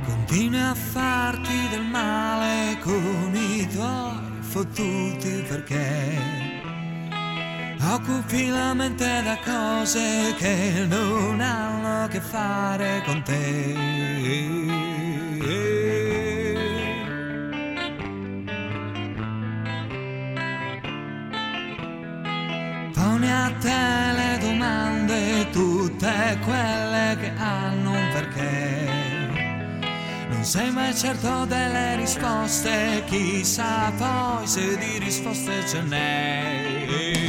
Continui a farti del male con i tuoi fottuti perché occupi la mente da cose che non hanno a che fare con te. Poni a te le domande, tutte quelle che hanno un perché. Non sei mai certo delle risposte, chissà poi se di risposte ce n'è.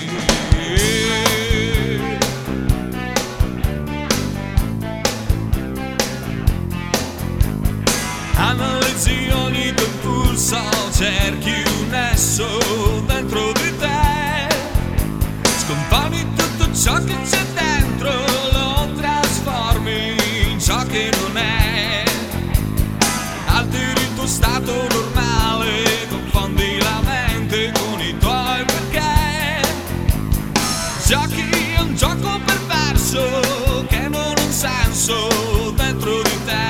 Analizzi ogni tuo impulso, cerchi un nesso dentro di te. Scomponi tutto ciò che c'è dentro, lo trasformi in ciò che non è. Alteri il tuo stato normale, confondi la mente con i tuoi perché. Giochi è un gioco perverso che non ha un senso dentro di te.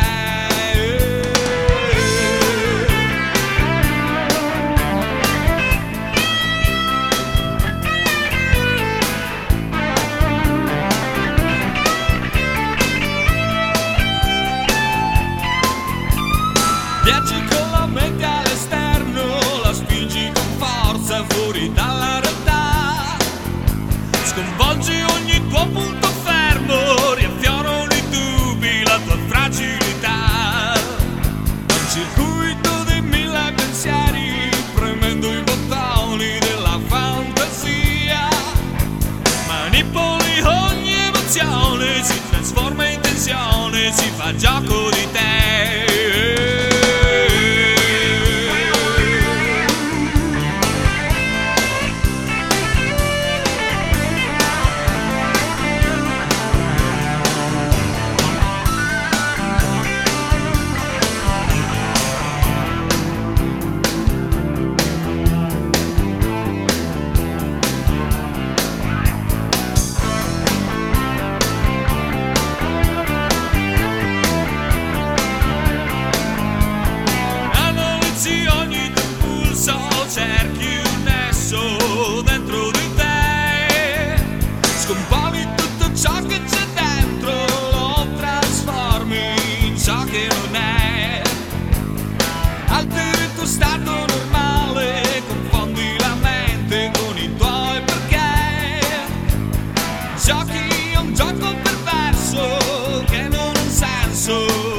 Viaggi con la mente all'esterno, la spingi con forza fuori dalla realtà. Sconvolgi ogni tuo punto fermo, riaffiorano i dubbi, la tua fragilità. Un circuito di mille pensieri, premendo i bottoni della fantasia. Manipoli ogni emozione, si trasforma in tensione, si fa gioco di te. Cerchi un nesso dentro di te, scomponi tutto ciò che c'è dentro, lo trasformi in ciò che non è. Alteri il tuo stato normale, confondi la mente con i tuoi perché. Giochi è un gioco perverso che non ha un senso